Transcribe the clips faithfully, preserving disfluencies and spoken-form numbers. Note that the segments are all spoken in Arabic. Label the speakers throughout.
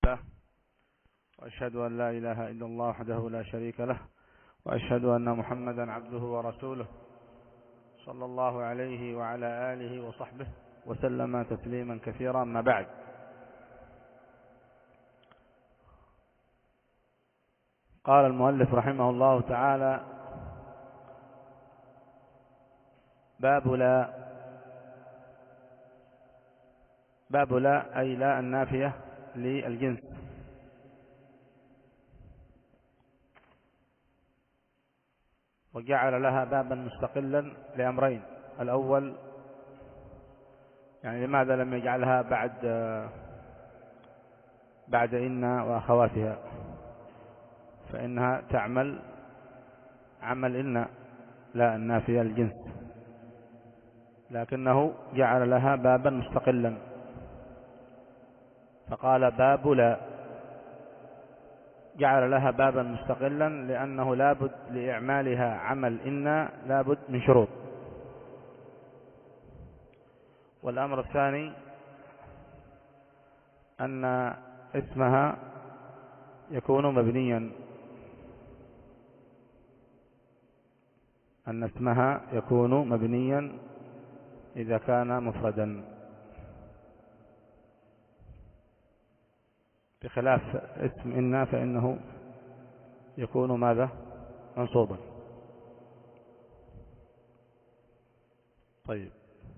Speaker 1: الله وأشهد أن لا إله إلا الله وحده لا شريك له وأشهد أن محمدا عبده ورسوله صلى الله عليه وعلى آله وصحبه وسلم تسليما كثيرا. ما بعد، قال المؤلف رحمه الله تعالى: باب لا. باب لا أي لا النافية للجنس. وجعل لها بابا مستقلا لأمرين: الأول، يعني لماذا لم يجعلها بعد بعد إن وأخواتها؟ فإنها تعمل عمل إن لا النافية للجنس، لكنه جعل لها بابا مستقلا فقال باب لا. جعل لها بابا مستقلا لأنه لابد لإعمالها عمل إن لابد من شروط. والأمر الثاني أن اسمها يكون مبنيا أن اسمها يكون مبنيا إذا كان مفردا، بخلاف اسم إن فإنه يكون ماذا؟ منصوبا. طيب،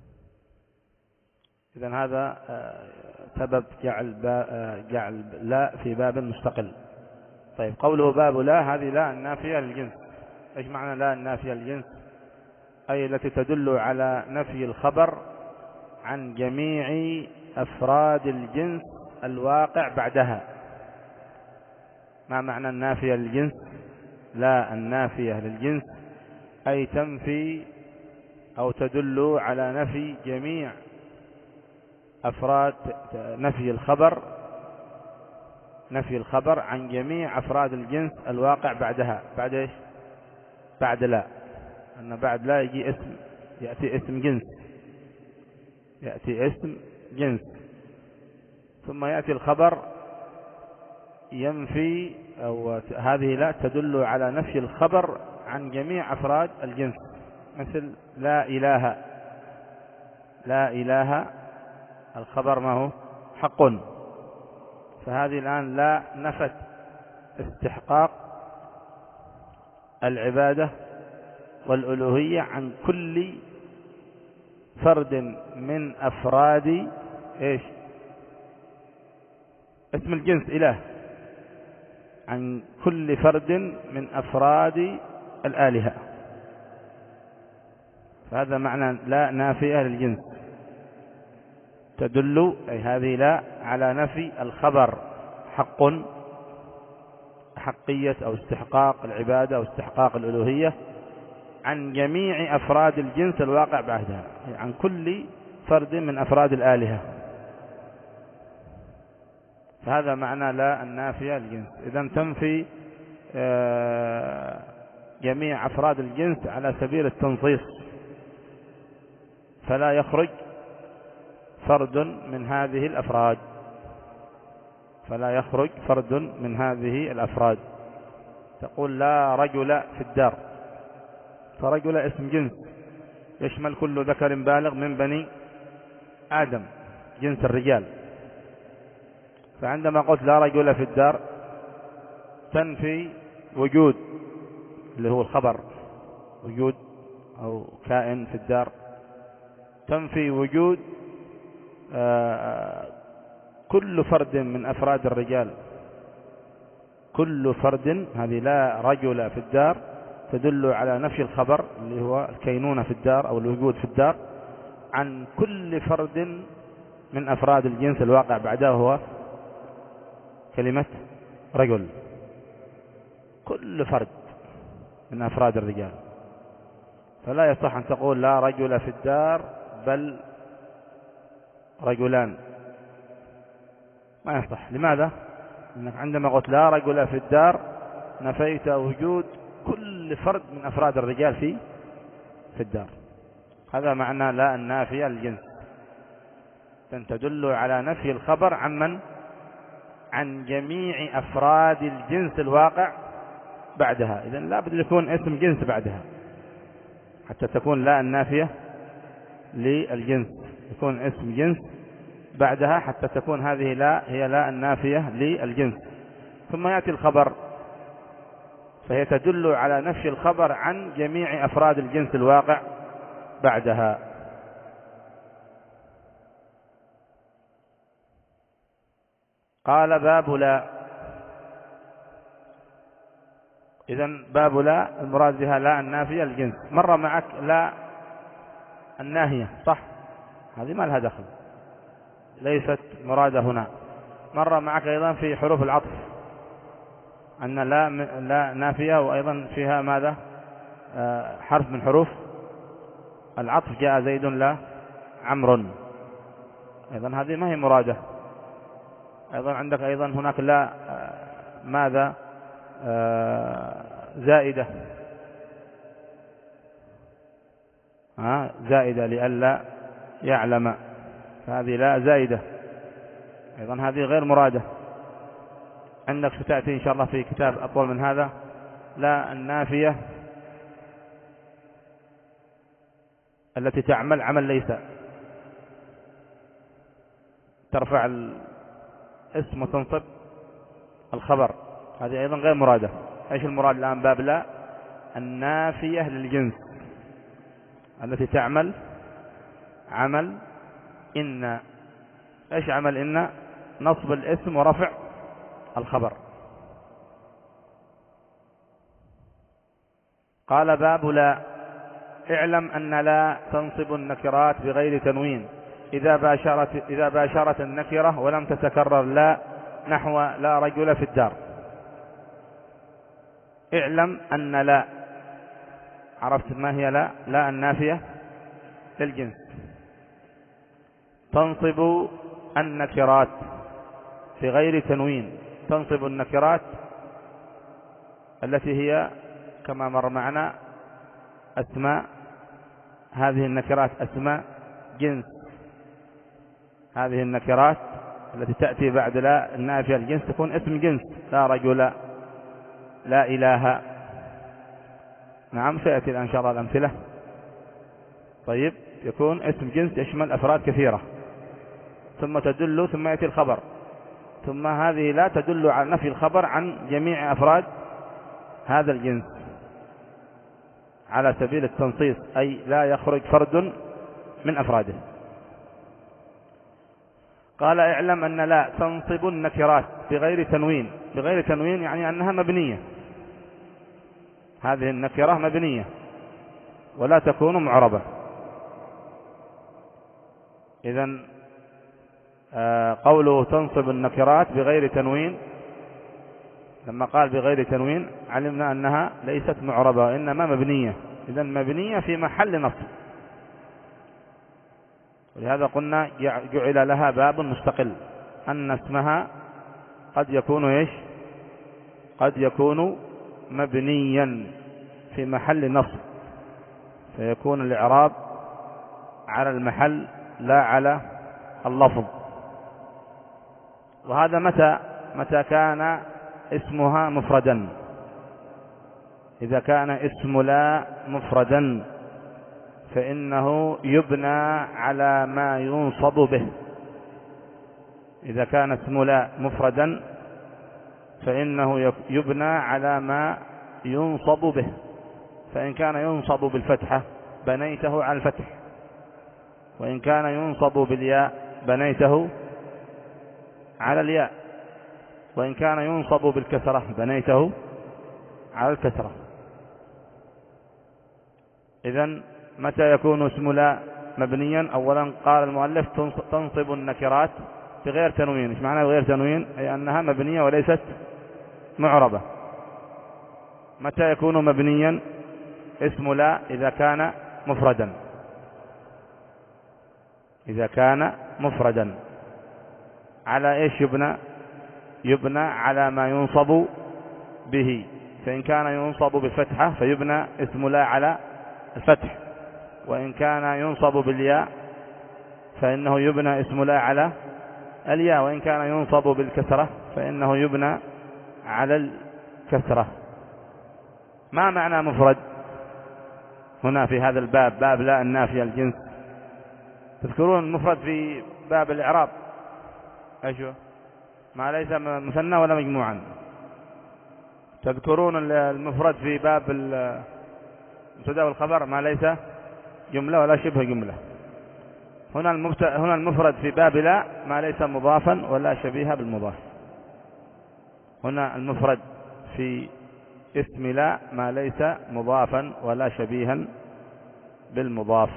Speaker 1: إذن هذا سبب جعل جعل لا في باب مستقل. طيب، قوله باب لا، هذه لا النافية للجنس. ايش معنى لا النافية للجنس؟ أي التي تدل على نفي الخبر عن جميع أفراد الجنس الواقع بعدها. ما معنى النافية للجنس؟ لا النافية للجنس أي تنفي أو تدل على نفي جميع أفراد نفي الخبر نفي الخبر عن جميع أفراد الجنس الواقع بعدها. بعد إيش؟ بعد لا. أن بعد لا يجي اسم، يأتي اسم جنس يأتي اسم جنس ثم يأتي الخبر ينفي، أو هذه لا تدل على نفي الخبر عن جميع أفراد الجنس، مثل لا إله. لا إله الخبر ما هو؟ حق. فهذه الآن لا نفت استحقاق العبادة والألوهية عن كل فرد من أفراد إيش؟ اسم الجنس إله، عن كل فرد من أفراد الآلهة. فهذا معنى لا نافية للجنس، تدل أي هذه لا على نفي الخبر حق، حقية أو استحقاق العبادة أو استحقاق الألوهية عن جميع أفراد الجنس الواقع بعدها، عن كل فرد من أفراد الآلهة. فهذا معنى لا النافية للجنس. إذن تنفي جميع أفراد الجنس على سبيل التنصيص، فلا يخرج فرد من هذه الأفراد فلا يخرج فرد من هذه الأفراد. تقول لا رجل في الدار، فرجل اسم جنس يشمل كل ذكر بالغ من بني آدم، جنس الرجال. فعندما قلت لا رجل في الدار تنفي وجود اللي هو الخبر، وجود أو كائن في الدار، تنفي وجود آه كل فرد من أفراد الرجال، كل فرد. هذه لا رجل في الدار تدل على نفي الخبر اللي هو الكينونة في الدار أو الوجود في الدار عن كل فرد من أفراد الجنس الواقع بعده، هو كلمة رجل، كل فرد من أفراد الرجال. فلا يصح أن تقول لا رجل في الدار بل رجلان، ما يصح. لماذا؟ لأنك عندما قلت لا رجل في الدار نفيت وجود كل فرد من أفراد الرجال في في الدار. هذا معنى لا النافية للجنس، تدل على نفي الخبر عن من؟ عن جميع أفراد الجنس الواقع بعدها. إذن لا بد يكون اسم جنس بعدها حتى تكون لا النافية للجنس، يكون اسم جنس بعدها حتى تكون هذه لا هي لا النافية للجنس. ثم يأتي الخبر، فهي تدل على نفي الخبر عن جميع أفراد الجنس الواقع بعدها. قال باب لا. إذن باب لا المراد بها لا النافية للجنس. مر معك لا الناهية صح؟ هذه ما لها دخل، ليست مرادة هنا. مر معك أيضا في حروف العطف أن لا لا نافية وأيضا فيها ماذا؟ آه حرف من حروف العطف. جاء زيد لا عمرو، أيضا هذه ما هي مرادة. أيضا عندك أيضا هناك لا آه ماذا؟ آه زائدة، آه زائدة لئلا يعلم، فهذه لا زائدة، أيضا هذه غير مرادة. عندك ستأتي إن شاء الله في كتاب أطول من هذا لا النافية التي تعمل عمل ليس، ترفع الاسم وتنصب الخبر، هذه أيضا غير مرادة. إيش المراد الآن؟ باب لا النافية للجنس التي تعمل عمل إن. إيش عمل إن؟ نصب الاسم ورفع الخبر. قال باب لا. اعلم أن لا تنصب النكرات بغير تنوين إذا باشرت, إذا باشرت النكرة ولم تتكرر لا، نحو لا رجل في الدار. اعلم أن لا، عرفت ما هي لا؟ لا النافية للجنس تنصب النكرات في غير تنوين، تنصب النكرات التي هي كما مر معنا أسماء. هذه النكرات أسماء جنس، هذه النكرات التي تأتي بعد لا النافية الجنس تكون اسم جنس. لا رجل، لا إله. نعم سيأتي الآن إن شاء الله الأمثلة. طيب يكون اسم جنس يشمل أفراد كثيرة، ثم تدل ثم يأتي الخبر، ثم هذه لا تدل على نفي الخبر عن جميع أفراد هذا الجنس على سبيل التنصيص، أي لا يخرج فرد من أفراده. قال اعلم أن لا تنصب النكرات بغير تنوين. بغير تنوين يعني أنها مبنية، هذه النكرة مبنية ولا تكون معربة. إذن قوله تنصب النكرات بغير تنوين، لما قال بغير تنوين علمنا أنها ليست معربة وإنما مبنية. إذن مبنية في محل نصب، ولهذا قلنا جعل لها باب مستقل، أن اسمها قد يكون إيش؟ قد يكون مبنيا في محل نصب، فيكون الإعراب على المحل لا على اللفظ. وهذا متى؟ متى كان اسمها مفردا. إذا كان اسم لا مفردا فإنه يبنى على ما ينصب به. إذا كان اسم لا مفردا فإنه يبنى على ما ينصب به. فإن كان ينصب بالفتحة بنيته على الفتح، وإن كان ينصب بالياء بنيته على الياء، وإن كان ينصب بالكسرة بنيته على الكسرة. إذن متى يكون اسم لا مبنيا؟ أولا قال المؤلف تنصب النكرات بغير تنوين. إيش معنى بغير تنوين؟ أي أنها مبنية وليست معربة. متى يكون مبنيا اسم لا؟ إذا كان مفردا. إذا كان مفردا على إيش يبنى؟ يبنى على ما ينصب به. فإن كان ينصب بالفتحة فيبنى اسم لا على الفتح، وإن كان ينصب بالياء فإنه يبنى اسم لا على الياء، وإن كان ينصب بالكسرة فإنه يبنى على الكسرة. ما معنى مفرد هنا في هذا الباب، باب لا النافية الجنس؟ تذكرون المفرد في باب الإعراب ايش هو؟ ما ليس مثنى ولا مجموعا. تذكرون المفرد في باب المبتدا والخبر، ما ليس جملة ولا شبه جملة. هنا هنا المفرد في باب لا ما ليس مضافا ولا شبيها بالمضاف. هنا المفرد في اسم لا ما ليس مضافا ولا شبيها بالمضاف.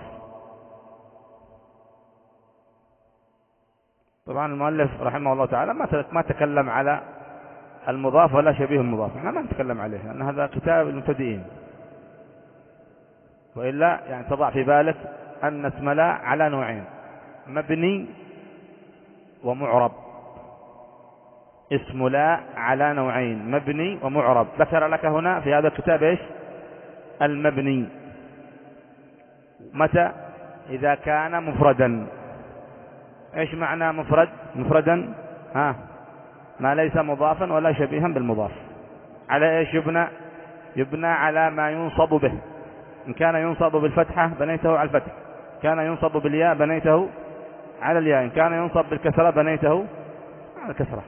Speaker 1: طبعا المؤلف رحمه الله تعالى ما تكلم على المضاف ولا شبيه المضاف، احنا ما نتكلم عليه لأن هذا كتاب المبتدئين، وإلا يعني تضع في بالك أن اسم لا على نوعين: مبني ومعرب. اسم لا على نوعين: مبني ومعرب. ذكر لك هنا في هذا الكتاب ايش؟ المبني. متى؟ إذا كان مفردا. ايش معنى مفرد؟ مفردا ها ما ليس مضافا ولا شبيها بالمضاف. على ايش يبنى؟ يبنى على ما ينصب به. إن كان ينصب بالفتحة بنيته على الفتح، كان ينصب بالياء بنيته على الياء، إن كان ينصب بالكسرة بنيته على الكسرة.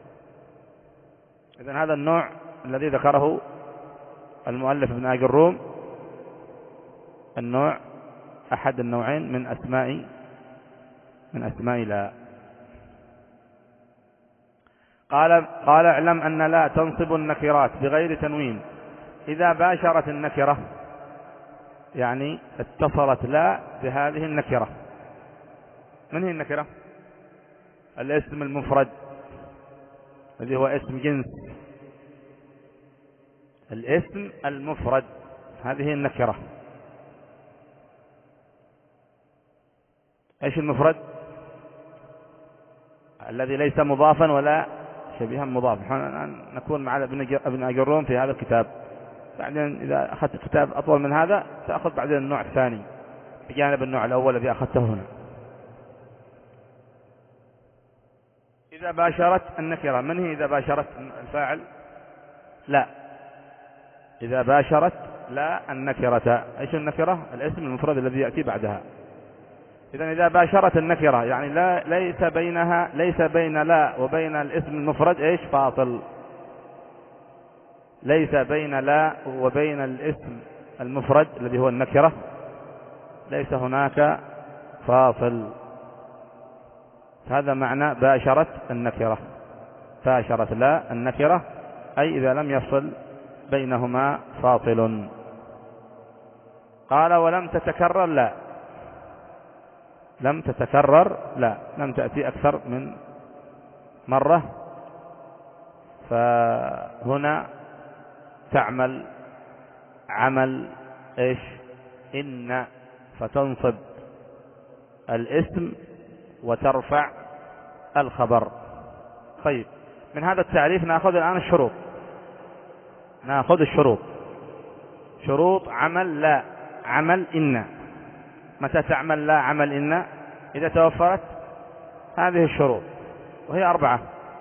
Speaker 1: إذن هذا النوع الذي ذكره المؤلف ابن آجروم النوع أحد النوعين من أسماء من أسماء لا. قال قال اعلم أن لا تنصب النكرات بغير تنوين إذا باشرت النكرة، يعني اتصلت لا بهذه النكرة. من هي النكرة؟ الاسم المفرد الذي هو اسم جنس. الاسم المفرد هذه النكرة. ايش المفرد؟ الذي ليس مضافا ولا شبيها مضاف. نكون مع ابن آجروم في هذا الكتاب، بعدين إذا أخذت كتاب أطول من هذا تأخذ بعدين النوع الثاني بجانب النوع الأول الذي أخذته هنا. إذا باشرت النكرة، من هي إذا باشرت الفاعل؟ لا. إذا باشرت لا النكرة. إيش النكرة؟ الاسم المفرد الذي يأتي بعدها. إذن إذا باشرت النكرة يعني لا ليس بينها ليس بين لا وبين الاسم المفرد إيش؟ فاصل. ليس بين لا وبين الاسم المفرد الذي هو النكرة ليس هناك فاصل. هذا معنى باشرت النكرة. باشرت لا النكرة أي إذا لم يفصل بينهما فاصل. قال ولم تتكرر لا. لم تتكرر لا، لم تأتي أكثر من مرة، فهنا تعمل عمل إيش؟ إن، فتنصب الاسم وترفع الخبر. طيب، من هذا التعريف نأخذ الآن الشروط. نأخذ الشروط. شروط عمل لا عمل إن. متى تعمل لا عمل إن؟ إذا توفرت هذه الشروط، وهي أربعة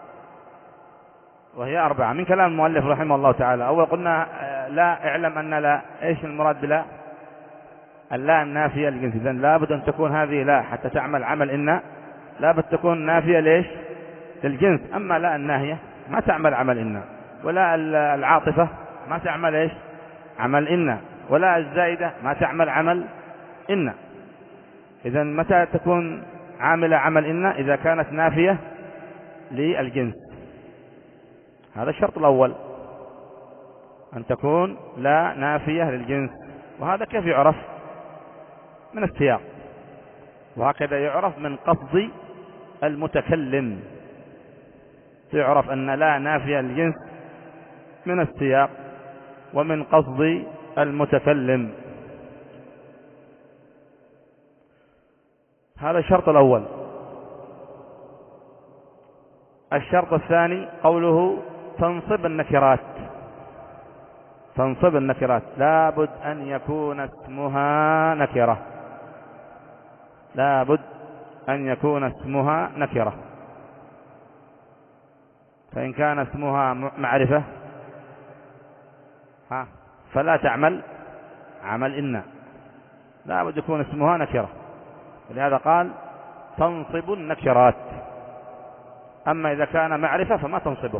Speaker 1: وهي أربعة من كلام المؤلف رحمه الله تعالى. أول قلنا لا اعلم أن لا، إيش المراد بلا؟ اللا النافية للجنس. إذن لابد أن تكون هذه لا حتى تعمل عمل إن، لابد تكون نافية ليش؟ للجنس. أما لا الناهية ما تعمل عمل إن، ولا العاطفة ما تعمل إيش؟ عمل إن، ولا الزائدة ما تعمل عمل إن. إذن متى تكون عاملة عمل إن؟ إذا كانت نافية للجنس. هذا الشرط الأول، أن تكون لا نافية للجنس. وهذا كيف يعرف؟ من السياق. وهكذا يعرف من قصد المتكلم. تعرف أن لا نافية للجنس من السياق ومن قصد المتكلم. هذا الشرط الأول. الشرط الثاني قوله تنصب النكرات. تنصب النكرات لابد أن يكون اسمها نكرة. لابد أن يكون اسمها نكرة. فإن كان اسمها معرفة ها فلا تعمل عمل إن، لا بد يكون اسمها نكرة، ولهذا قال تنصب النكرات. أما إذا كان معرفة فما تنصبه.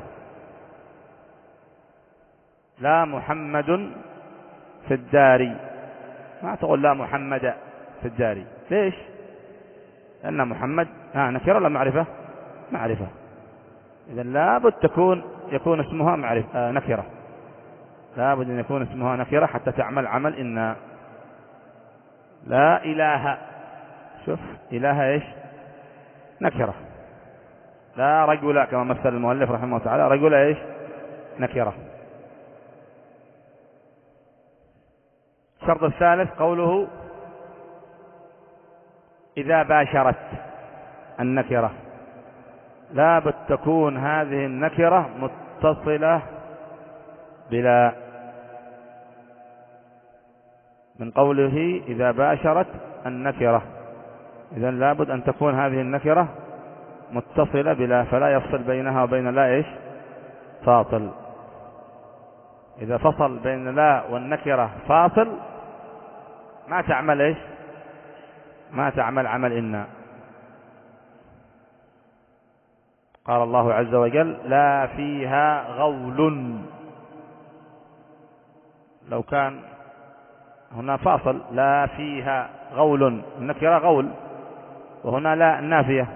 Speaker 1: لا محمد في الدار، ما تقول لا محمد في الدار. ليش؟ لأن محمد ها نكرة ولا معرفة؟ معرفة. إذا لابد تكون يكون اسمها معرفة آه نكرة، لابد أن يكون اسمها نكرة حتى تعمل عمل إن. لا إله، شوف إله إيش؟ نكرة. لا رجل كما مثل المؤلف رحمه الله تعالى، رجل إيش؟ نكرة. الشرط الثالث قوله إذا باشرت النكرة، لابد تكون هذه النكرة متصلة بلا، من قوله إذا باشرت النكرة، إذن لابد أن تكون هذه النكرة متصلة بلا، فلا يفصل بينها وبين لا إيش؟ فاصل. إذا فصل بين لا والنكرة فاصل ما تعمل إيش؟ ما تعمل عمل إن. قال الله عز وجل لا فيها غول، لو كان هنا فاصل لا فيها غول، النكرة غول وهنا لا النافية،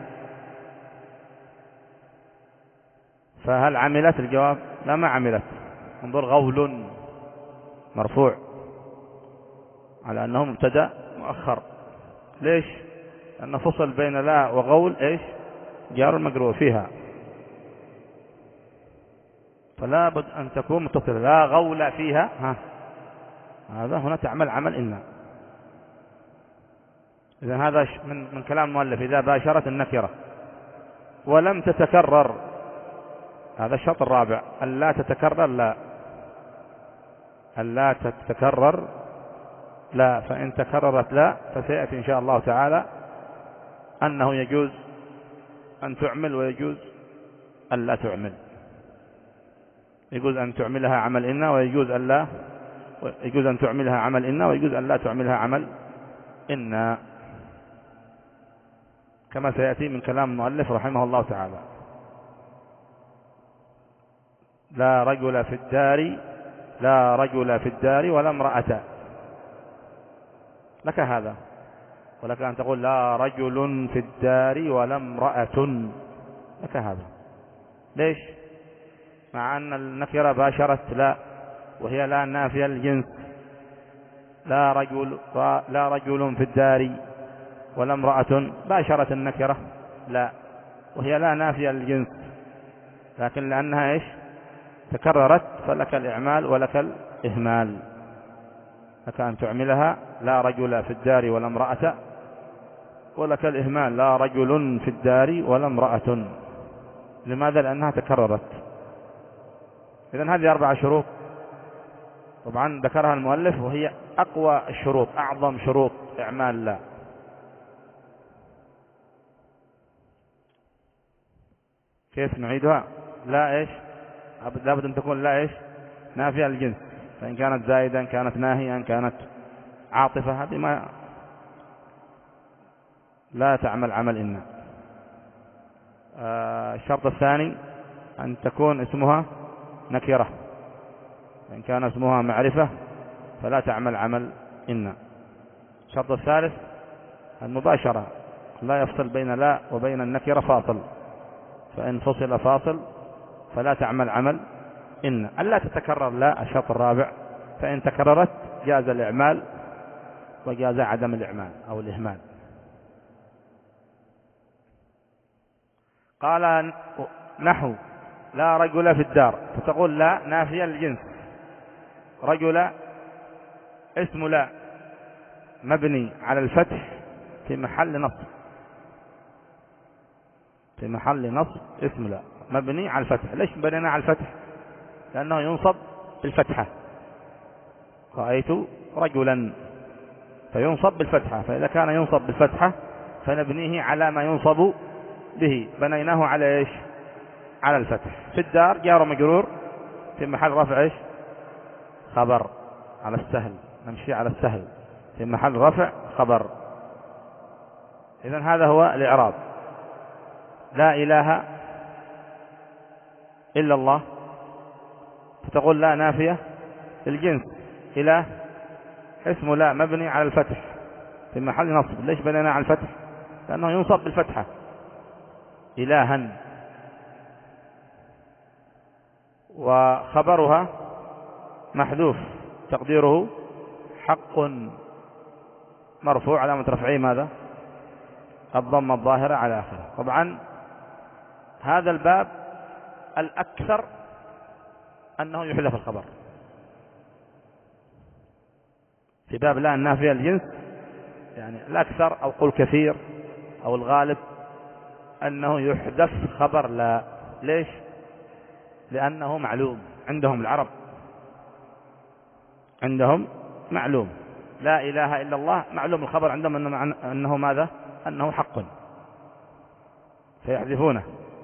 Speaker 1: فهل عملت؟ الجواب لا ما عملت. انظر غول مرفوع على أنه مبتدأ مؤخر. ليش؟ لأنه فصل بين لا وغول إيش؟ جار المجرور فيها، فلا بد أن تكون متصلة. لا غول فيها، ها هذا هنا تعمل عمل إن. إذن هذا من من كلام المؤلف إذا باشرت النكرة ولم تتكرر، هذا الشرط الرابع، ألا تتكرر لا، ألا تتكرر لا، فإن تكررت لا فسيأتي إن شاء الله تعالى أنه يجوز أن تعمل ويجوز أن لا تعمل، يجوز أن تعملها عمل إن ويجوز أن لا، يجوز أن تعملها عمل إن ويجوز أن لا تعملها عمل إن، كما سيأتي من كلام المؤلف رحمه الله تعالى. لا رجل في الدار، لا رجل في الدار ولا امرأة، لك هذا، ولك أن تقول لا رجل في الدار ولا امرأة، لك هذا. ليش؟ مع أن النكرة باشرت لا، وهي لا نافية الجنس. لا رجل لا رجل في الدار ولا امرأة باشرت النكرة لا، وهي لا نافية الجنس، لكن لأنها إيش؟ تكررت فلك الإعمال ولك الإهمال، لك أن تعملها لا رجل في الدار ولا امرأة، ولك الإهمال لا رجل في الدار ولا امرأة. لماذا؟ لأنها تكررت. إذن هذه أربع شروط طبعا ذكرها المؤلف، وهي أقوى الشروط، أعظم شروط إعمال لا. كيف نعيدها؟ لا إيش؟ لابد أن تكون لا إيش؟ نافية الجنس، فإن كانت زائدة، كانت ناهية، كانت عاطفة، هذه ما لا تعمل عمل إن. آه الشرط الثاني أن تكون اسمها نكرة، فإن كان اسمها معرفة فلا تعمل عمل إن. الشرط الثالث المباشرة، لا يفصل بين لا وبين النكرة فاصل، فإن فصل فاصل فلا تعمل عمل إن. ألا تتكرر لا، الشرط الرابع، فإن تكررت جاز الإعمال وجاز عدم الإعمال أو الإهمال. قال نحو لا رجل في الدار، فتقول لا نافية للجنس، رجل اسم لا مبني على الفتح في محل نصب، في محل نصب اسم لا مبني على الفتح. ليش بنينا على الفتح؟ لأنه ينصب بالفتحة، رأيت رجلا فينصب بالفتحة، فإذا كان ينصب بالفتحة فنبنيه على ما ينصب به، بنيناه على إيش؟ على الفتح. في الدار جار ومجرور في محل رفع ايش؟ خبر على السهل، نمشي على السهل، في محل رفع خبر. إذن هذا هو الإعراب. لا إله إلا الله، فتقول لا نافية للجنس. إله اسم لا مبني على الفتح في محل نصب. ليش بنينا على الفتح؟ لأنه ينصب بالفتحة. إلها، وخبرها محذوف تقديره حق مرفوع علامة رفعه ماذا؟ الضمة الظاهرة على آخره. طبعا هذا الباب الأكثر أنه يحذف الخبر. في باب لا النافية الجنس يعني الأكثر أو قل كثير أو الغالب أنه يحذف خبر لا. ليش؟ لأنه معلوم عندهم العرب، عندهم معلوم لا إله إلا الله، معلوم الخبر عندهم أنه ماذا؟ أنه حق، فيحذفونه.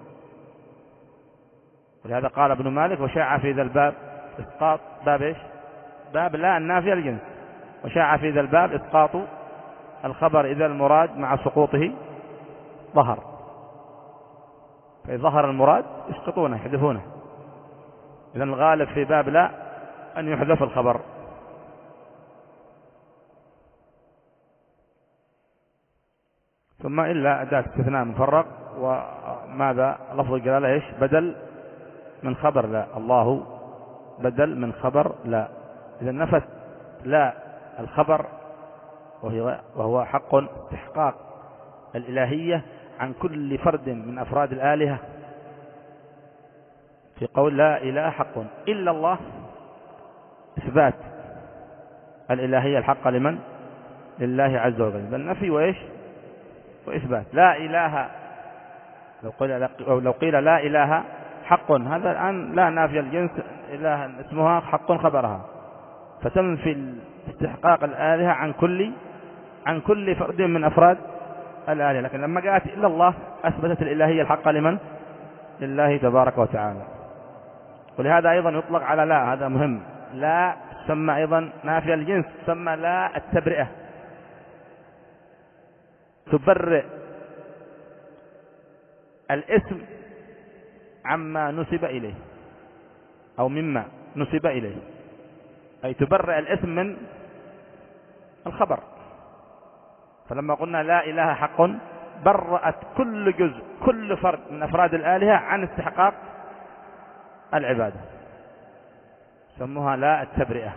Speaker 1: ولهذا قال ابن مالك وشاع في ذا الباب إسقاط باب إيش؟ باب لا النافية الجنس. وشاع في ذا الباب إسقاط الخبر إذا المراد مع سقوطه ظهر، فإذا ظهر المراد يسقطونه يحذفونه. إذن الغالب في باب لا أن يحذف الخبر. ثم إلا أداة استثناء مفرق، وماذا لفظ الجلالة إيش؟ بدل من خبر لا. الله بدل من خبر لا. إذا نفت لا الخبر وهو, وهو حق استحقاق الإلهية عن كل فرد من أفراد الآلهة في قول لا إله حق إلا الله، إثبات الإلهية الحق لمن؟ لله عز وجل. بل نفي وإيش؟ وإثبات. لا إله لو قيل, لو قيل لا إله حق، هذا الآن لا نافية الجنس، إله اسمها حق خبرها، فتنفي استحقاق الآلهة عن كل عن كل فرد من أفراد الآلهة. لكن لما جاءت إلا الله أثبتت الإلهية الحق لمن؟ لله تبارك وتعالى. ولهذا أيضا يطلق على لا، هذا مهم، لا تسمى أيضا نافية الجنس، تسمى لا التبرئة، تبرئ الاسم عما نسب إليه أو مما نسب إليه، أي تبرئ الاسم من الخبر. فلما قلنا لا إله حق برأت كل جزء كل فرد من أفراد الآلهة عن استحقاق العبادة، سموها لا التبرئة.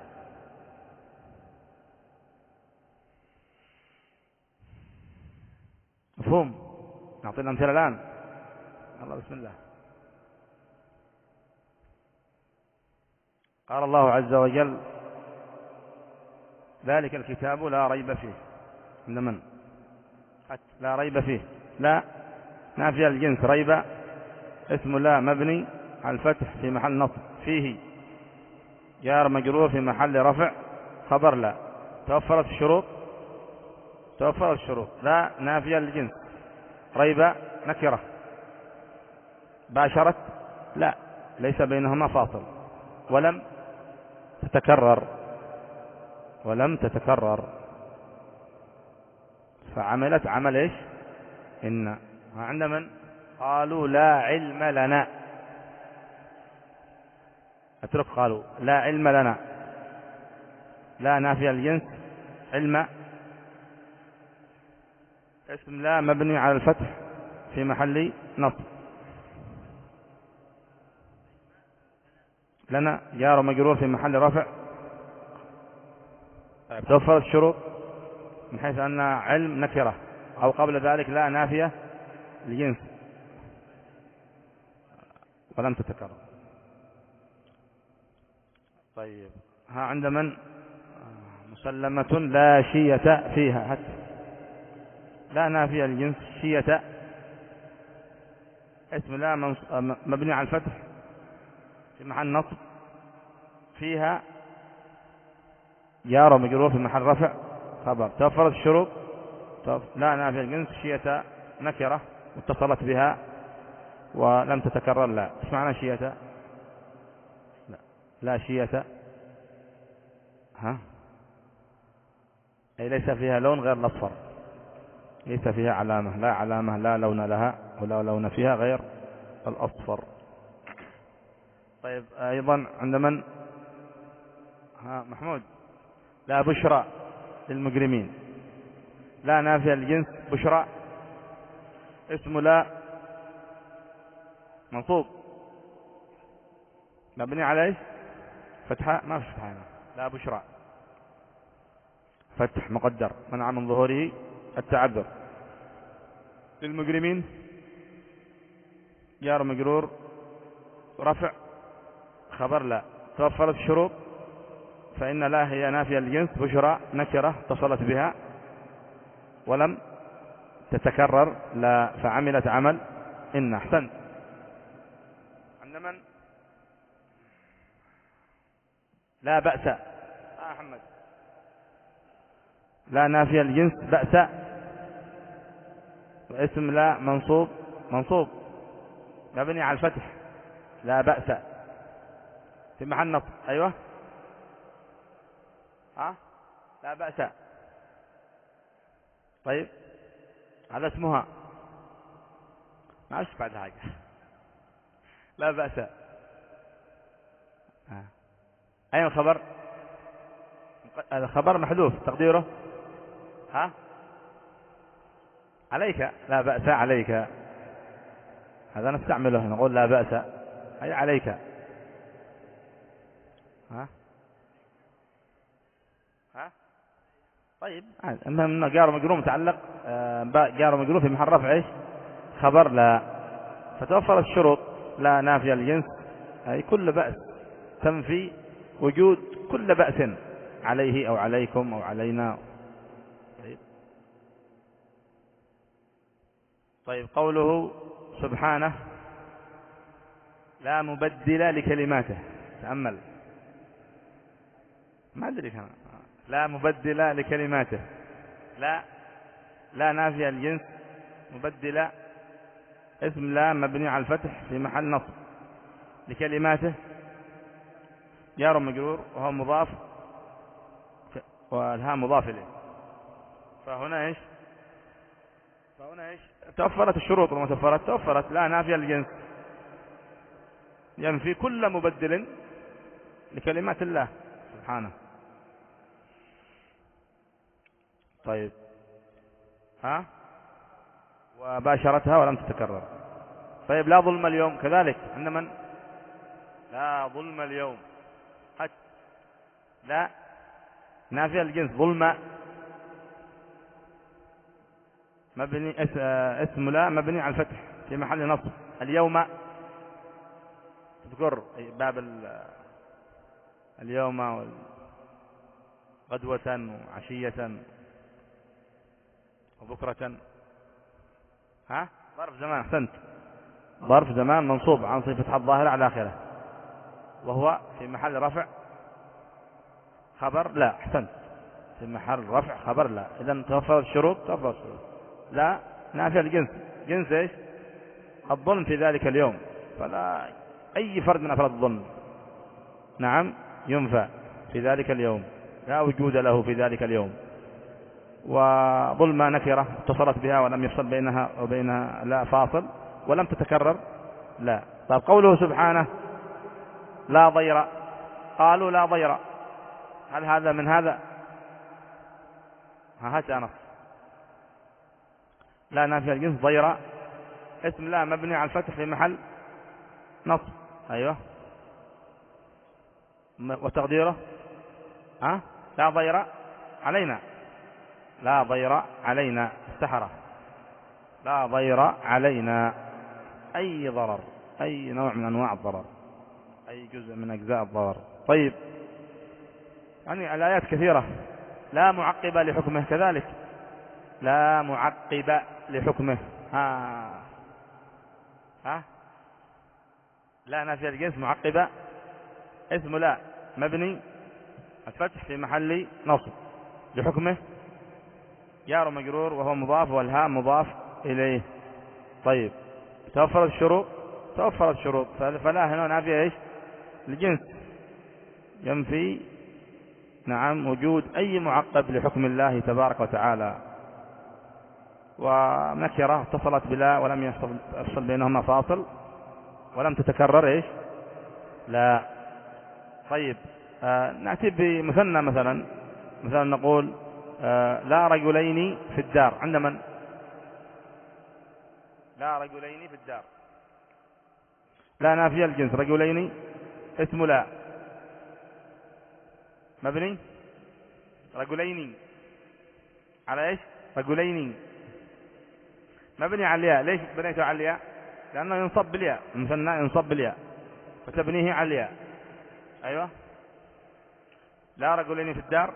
Speaker 1: مفهوم؟ نعطينا أمثلة الآن. الله بسم الله. قال الله عز وجل ذلك الكتاب لا ريب فيه. عند من؟ لا ريب فيه، لا نافية الجنس، ريب اسم لا مبني على الفتح في محل نصب، فيه جار مجرور في محل رفع خبر لا. توفرت الشروط، توفرت الشروط. لا نافية الجنس، ريب نكرة، باشرت لا ليس بينهما فاصل، ولم تتكرر ولم تتكرر فعملت عمل ايش؟ إن. عند من؟ قالوا لا علم لنا، اترك قالوا لا علم لنا، لا نافية الجنس، علم اسم لا مبني على الفتح في محل نصب، لنا جار مجرور في محل رفع. توفرت الشروط من حيث أن علم نكرة، أو قبل ذلك لا نافية الجنس ولم تتكرر. طيب ها عند من؟ مسلمة لا شية فيها، هت لا نافية الجنس، شية اسم لا مبني على الفتح في محل نصب، فيها جار مجرور في محل رفع خبر. توفرت الشروط، لا نافية الجنس، شية نكرة اتصلت بها ولم تتكرر لا. ايش معنى شيئة؟ لا, لا شيئة، ها، أي ليس فيها لون غير الأصفر، ليس فيها علامة، لا علامة لا لون لها ولا لون فيها غير الأصفر. طيب أيضا عند من؟ ها محمود. لا بشرى للمجرمين، لا نافية للجنس. بشرى اسم لا منصوب مبني عليه فتحة، ما في فتحة هنا. لا بشرى فتح مقدر منع من ظهوره التعذر. للمجرمين جار مجرور رفع خبر لا. توفرت الشروط فإن لا هي نافية للجنس. بشرى نكرة اتصلت بها ولم تتكرر لا، فعملت عمل إن. أحسنت. عند من؟ لا بأس. آه محمد. لا نافية للجنس. بأس واسم لا منصوب منصوب مبني على الفتح. لا بأس في محل نصب. أيوة ها. لا بأس. طيب هذا اسمها، ما أعرف بعد حاجة. لا بأس. آه. أين الخبر؟ الخبر محذوف تقديره ها عليك. لا بأس عليك، هذا نستعمله نقول لا بأس أي عليك. ها ها طيب. المهم جار مجرور متعلق جار مجرور في محل رفع ايش؟ خبر لا. فتوفرت الشروط. لا نافية الجنس أي كل بأس، تنفي وجود كل بأس عليه أو عليكم أو علينا. طيب, طيب قوله سبحانه لا مبدل لكلماته. تأمل، ما أدري كمان. لا مبدل لكلماته. لا لا نافية الجنس. مبدل اسم لا مبني على الفتح في محل نصب. لكلماته جار مجرور وهو مضاف والها مضاف إليه. فهنا ايش؟ فهنا ايش؟ توفرت الشروط وما توفرت؟ توفرت. لا نافية الجنس ينفي كل مبدل لكلمات الله سبحانه. طيب ها وباشرتها ولم تتكرر. طيب لا ظلم اليوم كذلك. عند من؟ لا ظلم اليوم. حتى لا نافية الجنس. ظلم مبني اسم لا مبني على الفتح في محل نصب. اليوم تذكر باب اليوم غدوة وعشية وبكرة. ها ظرف زمان. أحسنت. ظرف زمان منصوب عن صفة الظاهرة على آخره وهو في محل رفع خبر لا. أحسنت. في محل رفع خبر لا. إذن توفرت الشروط. توفرت الشروط. لا نافية الجنس. جنس ايش؟ الظلم في ذلك اليوم. فلا أي فرد من أفراد الظلم نعم ينفى في ذلك اليوم، لا وجود له في ذلك اليوم. وظلم نكرة اتصلت بها ولم يفصل بينها وبينها لا فاصل ولم تتكرر لا. طيب قوله سبحانه لا ضير. قالوا لا ضير، هل هذا من هذا؟ ها هات أنص. لا نافية الجنس. ضير اسم لا مبني على الفتح في محل نصب. أيوه وتقديره ها لا ضير علينا. لا ضير علينا السحرة. لا ضير علينا أي ضرر، أي نوع من أنواع الضرر، أي جزء من أجزاء الضرر. طيب يعني الآيات كثيرة. لا معقب لحكمه كذلك. لا معقب لحكمه. ها ها لا نافية الجنس معقبة اسم لا مبني الفتح في محل نصب لحكمه جار مجرور وهو مضاف والهاء مضاف إليه. طيب توفرت الشروط. توفرت الشروط، فلا هنا نافية إيش؟ الجنس، ينفي نعم وجود أي معقب لحكم الله تبارك وتعالى. ونكرة اتصلت بلا ولم يفصل بينهما فاصل ولم تتكرر إيش؟ لا. طيب آه نأتي بمثنى مثلا، مثلا نقول آه لا رجلين في الدار. عند من؟ لا رجلين في الدار، لا نافية الجنس. رجلين اسم لا مبني، رجلين على ايش؟ رجلين مبني على الياء. ليش بنيته على الياء؟ لأنه ينصب بالياء، مثنى ينصب بالياء فتبنيه على الياء. أيوة، لا رجلين في الدار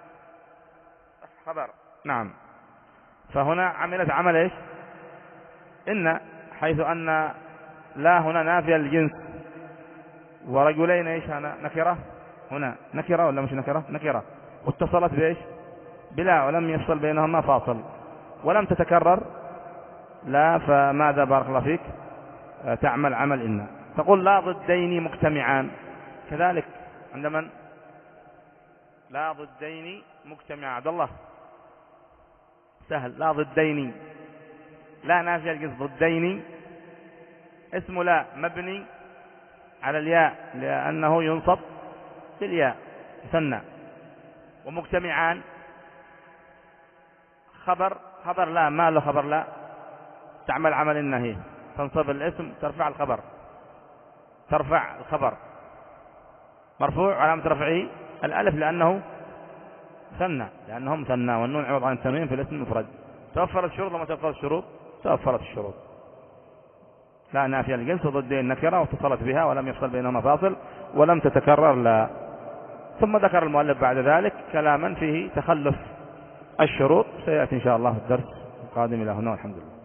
Speaker 1: خبر. نعم، فهنا عملت عمل ايش؟ إن، حيث أن لا هنا نافية الجنس، ورجلين ايش هنا؟ نكرة. هنا نكرة ولا مش نكرة؟ نكرة، واتصلت بايش؟ بلا ولم يفصل بينهما فاصل ولم تتكرر لا. فماذا بارك الله فيك؟ تعمل عمل إن. تقول لا ضدين مجتمعان، كذلك عند من؟ لا ضدين مجتمعان. عبد الله سهل. لا ضدين، لا نافية الجنس. ضدين اسم لا مبني على الياء لأنه ينصب بالياء مثنى. ومجتمعان خبر، خبر لا، ما له خبر لا، تعمل عمل النهي، تنصب الاسم ترفع الخبر، ترفع الخبر مرفوع علامة رفعه الألف لأنه مثنى، لأنه مثنى، والنون عوض عن التنوين في الاسم المفرد. توفرت الشروط وما توفرت الشروط؟ توفرت الشروط. لا نافية الجنس وضدين النكرة واتصلت بها ولم يفصل بينهما فاصل ولم تتكرر لا. ثم ذكر المؤلف بعد ذلك كلاما فيه تخلف الشروط، سيأتي إن شاء الله في الدرس القادم. إلى هنا والحمد لله.